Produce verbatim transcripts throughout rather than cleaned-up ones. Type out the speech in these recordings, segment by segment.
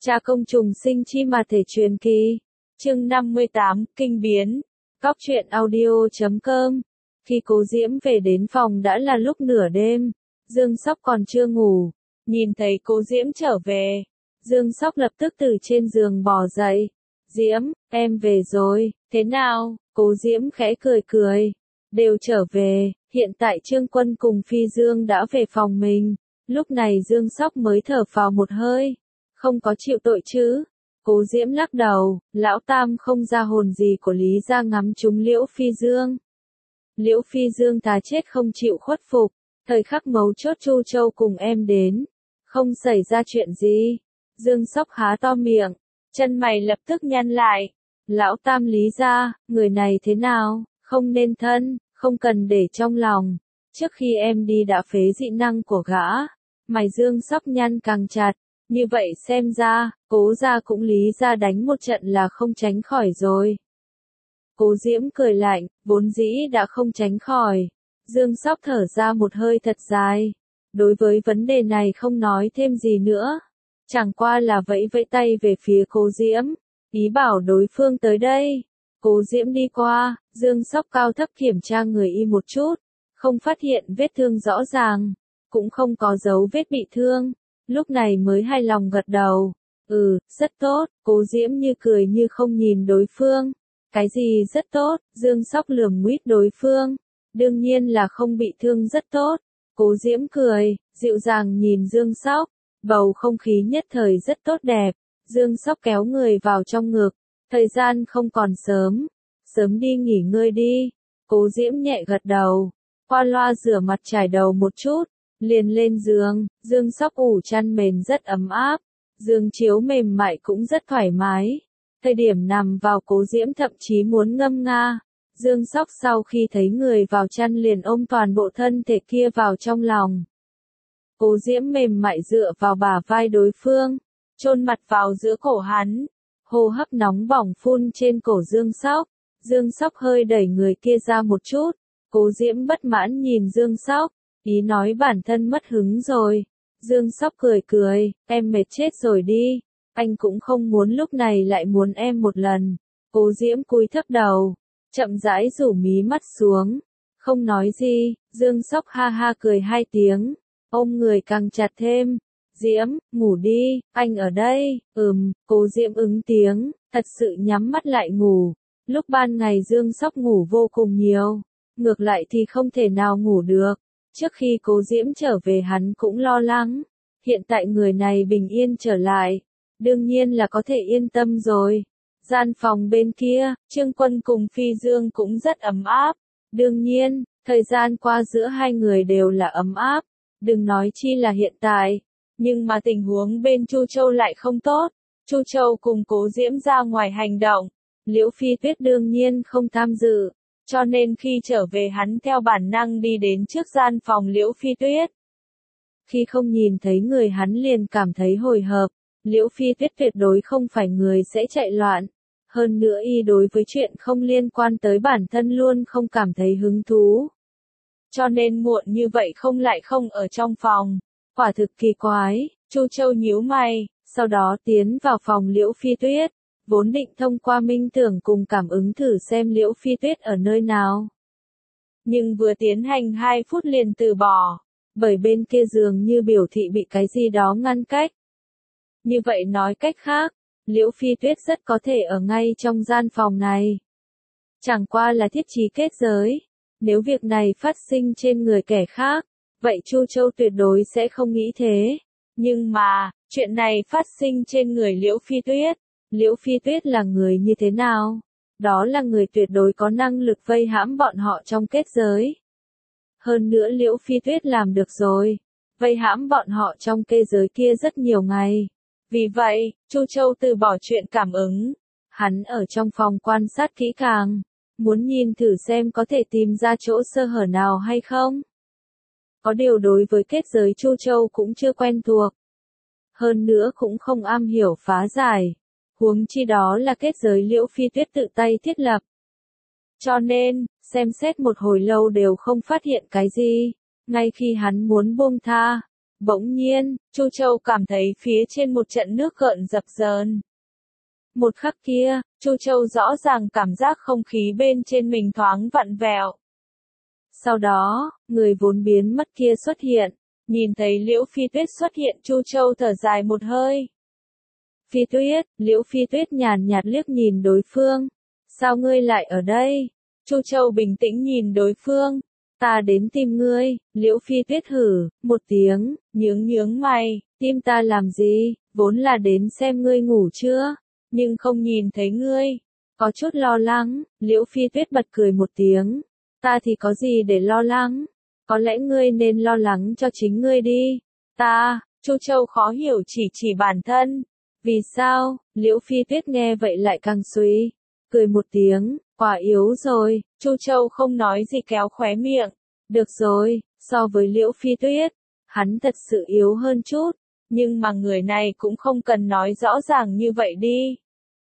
Cha công trùng sinh chi mà thể truyền kỳ. Chương năm mươi tám, Kinh biến. Góc truyện audio chấm com. Khi Cố Diễm về đến phòng đã là lúc nửa đêm. Dương Sóc còn chưa ngủ. Nhìn thấy Cố Diễm trở về, Dương Sóc lập tức từ trên giường bò dậy. Diễm, em về rồi, thế nào? Cố Diễm khẽ cười cười. Đều trở về, hiện tại Trương Quân cùng Phi Dương đã về phòng mình. Lúc này Dương Sóc mới thở phào một hơi. Không có chịu tội chứ? Cố Diễm lắc đầu, lão tam không ra hồn gì của Lý gia ngắm trúng Liễu Phi Dương. Liễu Phi Dương thà chết không chịu khuất phục, thời khắc mấu chốt Chu Châu cùng em đến. Không xảy ra chuyện gì. Dương Sóc há to miệng, chân mày lập tức nhăn lại. Lão tam Lý gia, người này thế nào, không nên thân, không cần để trong lòng. Trước khi em đi đã phế dị năng của gã. Mày Dương Sóc nhăn càng chặt. Như vậy xem ra, Cố gia cũng Lý gia đánh một trận là không tránh khỏi rồi. Cố Diễm cười lạnh, vốn dĩ đã không tránh khỏi. Dương Sóc thở ra một hơi thật dài. Đối với vấn đề này không nói thêm gì nữa. Chẳng qua là vẫy vẫy tay về phía Cố Diễm. Ý bảo đối phương tới đây. Cố Diễm đi qua, Dương Sóc cao thấp kiểm tra người y một chút. Không phát hiện vết thương rõ ràng. Cũng không có dấu vết bị thương. Lúc này mới hài lòng gật đầu. Ừ, rất tốt. Cố Diễm như cười như không nhìn đối phương. Cái gì rất tốt? Dương Sóc lườm nguýt đối phương. Đương nhiên là không bị thương rất tốt. Cố Diễm cười, dịu dàng nhìn Dương Sóc. Bầu không khí nhất thời rất tốt đẹp. Dương Sóc kéo người vào trong ngực. Thời gian không còn sớm. Sớm đi nghỉ ngơi đi. Cố Diễm nhẹ gật đầu. Qua loa rửa mặt trải đầu một chút. Liền lên giường, Dương Sóc ủ chăn mền rất ấm áp. Giường chiếu mềm mại cũng rất thoải mái. Thời điểm nằm vào Cố Diễm thậm chí muốn ngâm nga. Dương Sóc sau khi thấy người vào chăn liền ôm toàn bộ thân thể kia vào trong lòng. Cố Diễm mềm mại dựa vào bả vai đối phương, chôn mặt vào giữa cổ hắn. Hô hấp nóng bỏng phun trên cổ Dương Sóc. Dương Sóc hơi đẩy người kia ra một chút. Cố Diễm bất mãn nhìn Dương Sóc. Ý nói bản thân mất hứng rồi. Dương Sóc cười cười, em mệt chết rồi đi. Anh cũng không muốn lúc này lại muốn em một lần. Cố Diễm cúi thấp đầu, chậm rãi rủ mí mắt xuống. Không nói gì, Dương Sóc ha ha cười hai tiếng. Ôm người càng chặt thêm. Diễm, ngủ đi, anh ở đây. Ừm, Cố Diễm ứng tiếng, thật sự nhắm mắt lại ngủ. Lúc ban ngày Dương Sóc ngủ vô cùng nhiều. Ngược lại thì không thể nào ngủ được. Trước khi Cố Diễm trở về hắn cũng lo lắng. Hiện tại người này bình yên trở lại. Đương nhiên là có thể yên tâm rồi. Gian phòng bên kia, Trương Quân cùng Phi Dương cũng rất ấm áp. Đương nhiên, thời gian qua giữa hai người đều là ấm áp. Đừng nói chi là hiện tại. Nhưng mà tình huống bên Chu Châu lại không tốt. Chu Châu cùng Cố Diễm ra ngoài hành động. Liễu Phi Tuyết đương nhiên không tham dự. Cho nên khi trở về hắn theo bản năng đi đến trước gian phòng Liễu Phi Tuyết. Khi không nhìn thấy người hắn liền cảm thấy hồi hộp. Liễu Phi Tuyết tuyệt đối không phải người sẽ chạy loạn. Hơn nữa y đối với chuyện không liên quan tới bản thân luôn không cảm thấy hứng thú. Cho nên muộn như vậy không lại không ở trong phòng. Quả thực kỳ quái. Chu Châu nhíu mày, sau đó tiến vào phòng Liễu Phi Tuyết. Vốn định thông qua minh tưởng cùng cảm ứng thử xem Liễu Phi Tuyết ở nơi nào. Nhưng vừa tiến hành hai phút liền từ bỏ. Bởi bên kia giường như biểu thị bị cái gì đó ngăn cách. Như vậy nói cách khác, Liễu Phi Tuyết rất có thể ở ngay trong gian phòng này. Chẳng qua là thiết trí kết giới. Nếu việc này phát sinh trên người kẻ khác, vậy Chu Châu tuyệt đối sẽ không nghĩ thế. Nhưng mà, chuyện này phát sinh trên người Liễu Phi Tuyết. Liễu Phi Tuyết là người như thế nào? Đó là người tuyệt đối có năng lực vây hãm bọn họ trong kết giới. Hơn nữa Liễu Phi Tuyết làm được rồi. Vây hãm bọn họ trong kết giới kia rất nhiều ngày. Vì vậy, Chu Châu từ bỏ chuyện cảm ứng. Hắn ở trong phòng quan sát kỹ càng. Muốn nhìn thử xem có thể tìm ra chỗ sơ hở nào hay không. Có điều đối với kết giới Chu Châu cũng chưa quen thuộc. Hơn nữa cũng không am hiểu phá giải. Huống chi đó là kết giới Liễu Phi Tuyết tự tay thiết lập. Cho nên, xem xét một hồi lâu đều không phát hiện cái gì. Ngay khi hắn muốn buông tha, Bỗng nhiên, Chu Châu cảm thấy phía trên một trận nước gợn dập dờn. Một khắc kia, Chu Châu rõ ràng cảm giác không khí bên trên mình thoáng vặn vẹo. Sau đó, người vốn biến mất kia xuất hiện, nhìn thấy Liễu Phi Tuyết xuất hiện, Chu Châu thở dài một hơi. Phi Tuyết, Liễu Phi Tuyết nhàn nhạt liếc nhìn đối phương. Sao ngươi lại ở đây? Chu Châu bình tĩnh nhìn đối phương. Ta đến tìm ngươi. Liễu Phi Tuyết hử, một tiếng, nhướng nhướng mày, tìm ta làm gì, vốn là đến xem ngươi ngủ chưa, nhưng không nhìn thấy ngươi. Có chút lo lắng, Liễu Phi Tuyết bật cười một tiếng. Ta thì có gì để lo lắng? Có lẽ ngươi nên lo lắng cho chính ngươi đi. Ta, Chu Châu khó hiểu chỉ chỉ bản thân. Vì sao? Liễu Phi Tuyết nghe vậy lại càng suy. Cười một tiếng, quả yếu rồi. Chu Châu không nói gì kéo khóe miệng. Được rồi, so với Liễu Phi Tuyết, hắn thật sự yếu hơn chút. Nhưng mà người này cũng không cần nói rõ ràng như vậy đi.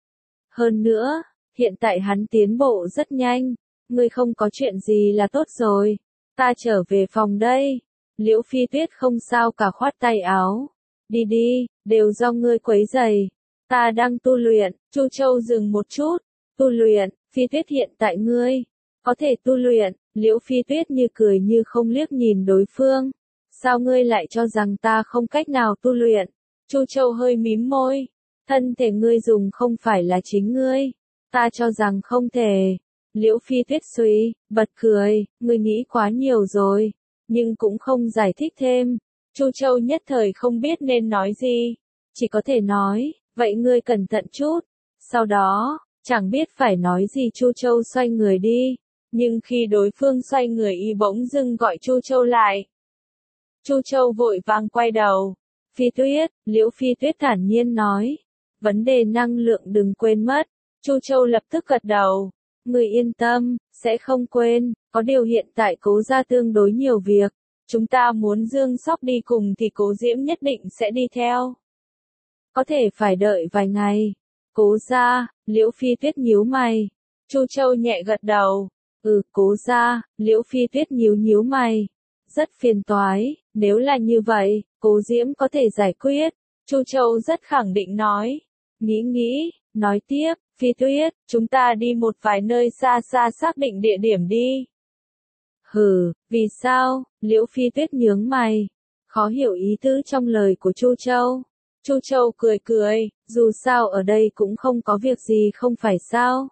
Hơn nữa, hiện tại hắn tiến bộ rất nhanh. Ngươi không có chuyện gì là tốt rồi. Ta trở về phòng đây. Liễu Phi Tuyết không sao cả khoát tay áo. Đi đi, đều do ngươi quấy rầy. Ta đang tu luyện. Chu Châu dừng một chút. Tu luyện, Phi Tuyết hiện tại ngươi có thể tu luyện. Liễu Phi Tuyết như cười như không liếc nhìn đối phương. Sao ngươi lại cho rằng ta không cách nào tu luyện? Chu Châu hơi mím môi. Thân thể ngươi dùng không phải là chính ngươi. Ta cho rằng không thể. Liễu Phi Tuyết suy, bật cười, ngươi nghĩ quá nhiều rồi, nhưng cũng không giải thích thêm. Chu Châu nhất thời không biết nên nói gì, chỉ có thể nói, vậy ngươi cẩn thận chút. Sau đó, chẳng biết phải nói gì Chu Châu xoay người đi, nhưng khi đối phương xoay người y bỗng dưng gọi Chu Châu lại. Chu Châu vội vàng quay đầu. Phi Tuyết, Liễu Phi Tuyết thản nhiên nói, vấn đề năng lượng đừng quên mất. Chu Châu lập tức gật đầu. Người yên tâm, sẽ không quên, có điều hiện tại Cố gia tương đối nhiều việc. Chúng ta muốn Dương Sóc đi cùng thì Cố Diễm nhất định sẽ đi theo. Có thể phải đợi vài ngày. Cố gia, Liễu Phi Tuyết nhíu mày. Chu Châu nhẹ gật đầu. Ừ, Cố gia, Liễu Phi Tuyết nhíu nhíu mày. Rất phiền toái, nếu là như vậy, Cố Diễm có thể giải quyết. Chu Châu rất khẳng định nói. Nghĩ nghĩ, nói tiếp. Phi Tuyết, chúng ta đi một vài nơi xa xa xác định địa điểm đi. Hừ, vì sao? Liễu Phi Tuyết nhướng mày. Khó hiểu ý tứ trong lời của Chu Châu. Chu Châu cười cười, dù sao ở đây cũng không có việc gì không phải sao?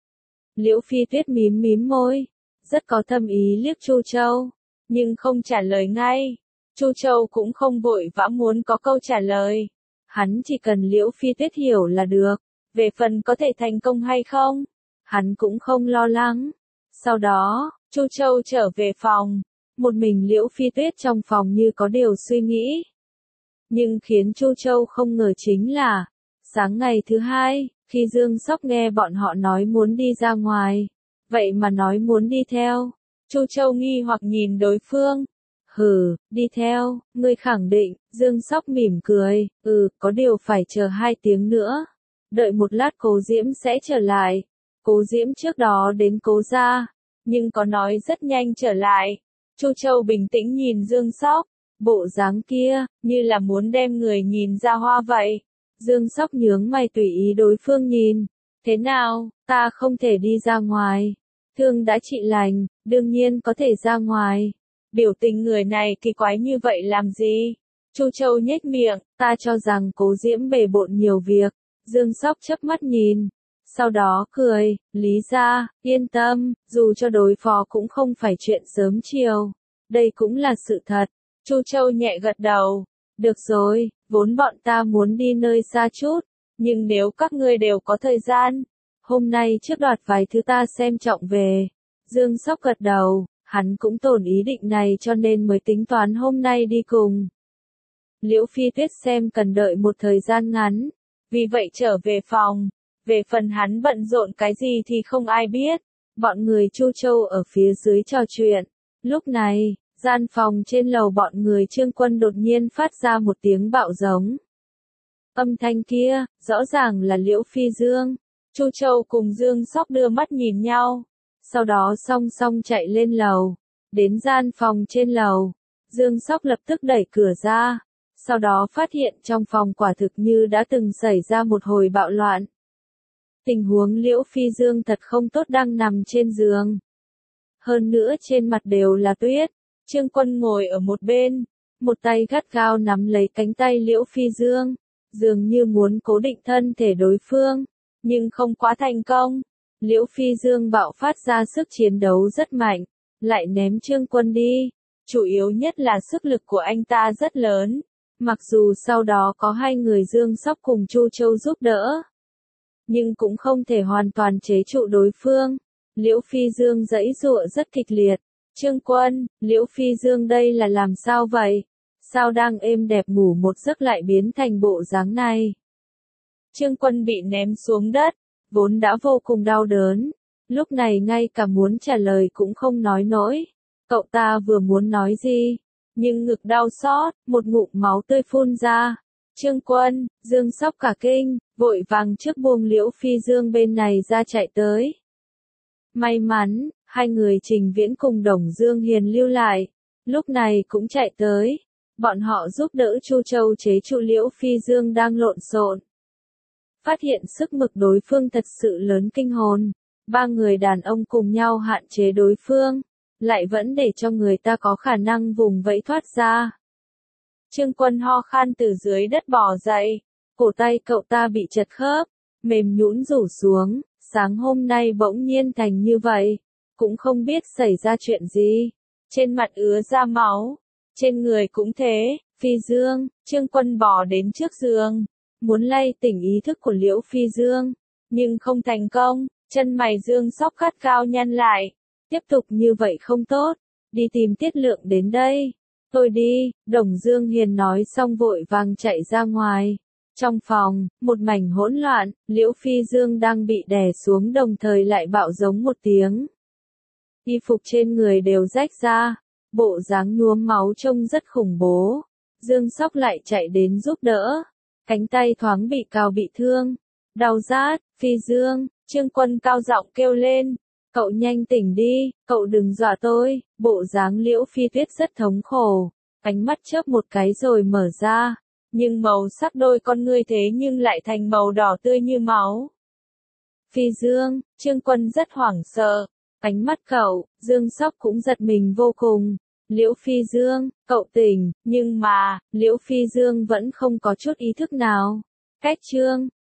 Liễu Phi Tuyết mím mím môi, rất có thâm ý liếc Chu Châu, nhưng không trả lời ngay. Chu Châu cũng không vội vã muốn có câu trả lời. Hắn chỉ cần Liễu Phi Tuyết hiểu là được. Về phần có thể thành công hay không, hắn cũng không lo lắng. Sau đó, Chu Châu trở về phòng, một mình Liễu Phi Tuyết trong phòng như có điều suy nghĩ. Nhưng khiến Chu Châu không ngờ chính là, sáng ngày thứ hai, khi Dương Sóc nghe bọn họ nói muốn đi ra ngoài, vậy mà nói muốn đi theo. Chu Châu nghi hoặc nhìn đối phương. Hừ, đi theo, ngươi khẳng định. Dương Sóc mỉm cười, ừ, có điều phải chờ hai tiếng nữa. Đợi một lát Cố Diễm sẽ trở lại. Cố Diễm trước đó đến Cố gia, nhưng có nói rất nhanh trở lại. Chu Châu bình tĩnh nhìn Dương Sóc, bộ dáng kia, như là muốn đem người nhìn ra hoa vậy. Dương Sóc nhướng mày tùy ý đối phương nhìn. Thế nào, ta không thể đi ra ngoài. Thương đã trị lành, đương nhiên có thể ra ngoài. Biểu tình người này kỳ quái như vậy làm gì? Chu Châu nhếch miệng, ta cho rằng Cố Diễm bề bộn nhiều việc. Dương Sóc chớp mắt nhìn, sau đó cười, Lý gia, yên tâm, dù cho đối phó cũng không phải chuyện sớm chiều. Đây cũng là sự thật. Chu Châu nhẹ gật đầu. Được rồi, vốn bọn ta muốn đi nơi xa chút, nhưng nếu các ngươi đều có thời gian, hôm nay trước đoạt vài thứ ta xem trọng về. Dương Sóc gật đầu, hắn cũng tổn ý định này cho nên mới tính toán hôm nay đi cùng. Liễu Phi Tuyết xem cần đợi một thời gian ngắn. Vì vậy trở về phòng, về phần hắn bận rộn cái gì thì không ai biết. Bọn người Chu Châu ở phía dưới trò chuyện. Lúc này, gian phòng trên lầu bọn người Trương Quân đột nhiên phát ra một tiếng bạo giống. Âm thanh kia, rõ ràng là Liễu Phi Dương. Chu Châu cùng Dương Sóc đưa mắt nhìn nhau. Sau đó song song chạy lên lầu. Đến gian phòng trên lầu. Dương Sóc lập tức đẩy cửa ra, sau đó phát hiện trong phòng quả thực như đã từng xảy ra một hồi bạo loạn. Tình huống Liễu Phi Dương thật không tốt, đang nằm trên giường. Hơn nữa trên mặt đều là tuyết. Trương Quân ngồi ở một bên, một tay gắt gao nắm lấy cánh tay Liễu Phi Dương, dường như muốn cố định thân thể đối phương, nhưng không quá thành công. Liễu Phi Dương bạo phát ra sức chiến đấu rất mạnh, lại ném Trương Quân đi. Chủ yếu nhất là sức lực của anh ta rất lớn, mặc dù sau đó có hai người Dương Sóc cùng Chu Châu giúp đỡ, nhưng cũng không thể hoàn toàn chế trụ đối phương. Liễu Phi Dương giãy giụa rất kịch liệt. Trương Quân, Liễu Phi Dương đây là làm sao vậy? Sao đang êm đẹp ngủ một giấc lại biến thành bộ dáng này? Trương Quân bị ném xuống đất, vốn đã vô cùng đau đớn, lúc này ngay cả muốn trả lời cũng không nói nổi. Cậu ta vừa muốn nói gì, nhưng ngực đau xót, một ngụm máu tươi phun ra. Trương Quân, Dương Sóc cả kinh, vội vàng trước buông Liễu Phi Dương bên này ra chạy tới. May mắn, hai người Trình Viễn cùng Đồng Dương Hiền lưu lại, lúc này cũng chạy tới. Bọn họ giúp đỡ Chu Châu chế trụ Liễu Phi Dương đang lộn xộn. Phát hiện sức lực đối phương thật sự lớn kinh hồn, ba người đàn ông cùng nhau hạn chế đối phương, lại vẫn để cho người ta có khả năng vùng vẫy thoát ra. Trương Quân ho khan từ dưới đất bò dậy, cổ tay cậu ta bị chật khớp, mềm nhũn rủ xuống, sáng hôm nay bỗng nhiên thành như vậy, cũng không biết xảy ra chuyện gì. Trên mặt ứa ra máu, trên người cũng thế. Phi Dương, Trương Quân bò đến trước giường, muốn lay tỉnh ý thức của Liễu Phi Dương, nhưng không thành công. Chân mày Dương Sóc gắt cao nhăn lại, tiếp tục như vậy không tốt, đi tìm Tiết Lượng đến đây. Thôi đi, Đồng Dương Hiền nói xong vội vàng chạy ra ngoài. Trong phòng, một mảnh hỗn loạn, Liễu Phi Dương đang bị đè xuống đồng thời lại bạo giống một tiếng. Y phục trên người đều rách ra, bộ dáng nhuốm máu trông rất khủng bố. Dương Sóc lại chạy đến giúp đỡ, cánh tay thoáng bị cào bị thương, đau rát. Phi Dương, Trương Quân cao giọng kêu lên, cậu nhanh tỉnh đi, cậu đừng dọa tôi. Bộ dáng Liễu Phi Tuyết rất thống khổ, ánh mắt chớp một cái rồi mở ra, nhưng màu sắc đôi con ngươi thế nhưng lại thành màu đỏ tươi như máu. Phi Dương, Trương Quân rất hoảng sợ, ánh mắt cậu, Dương Sóc cũng giật mình vô cùng. Liễu Phi Dương, cậu tỉnh, nhưng mà, Liễu Phi Dương vẫn không có chút ý thức nào. Cách Trương,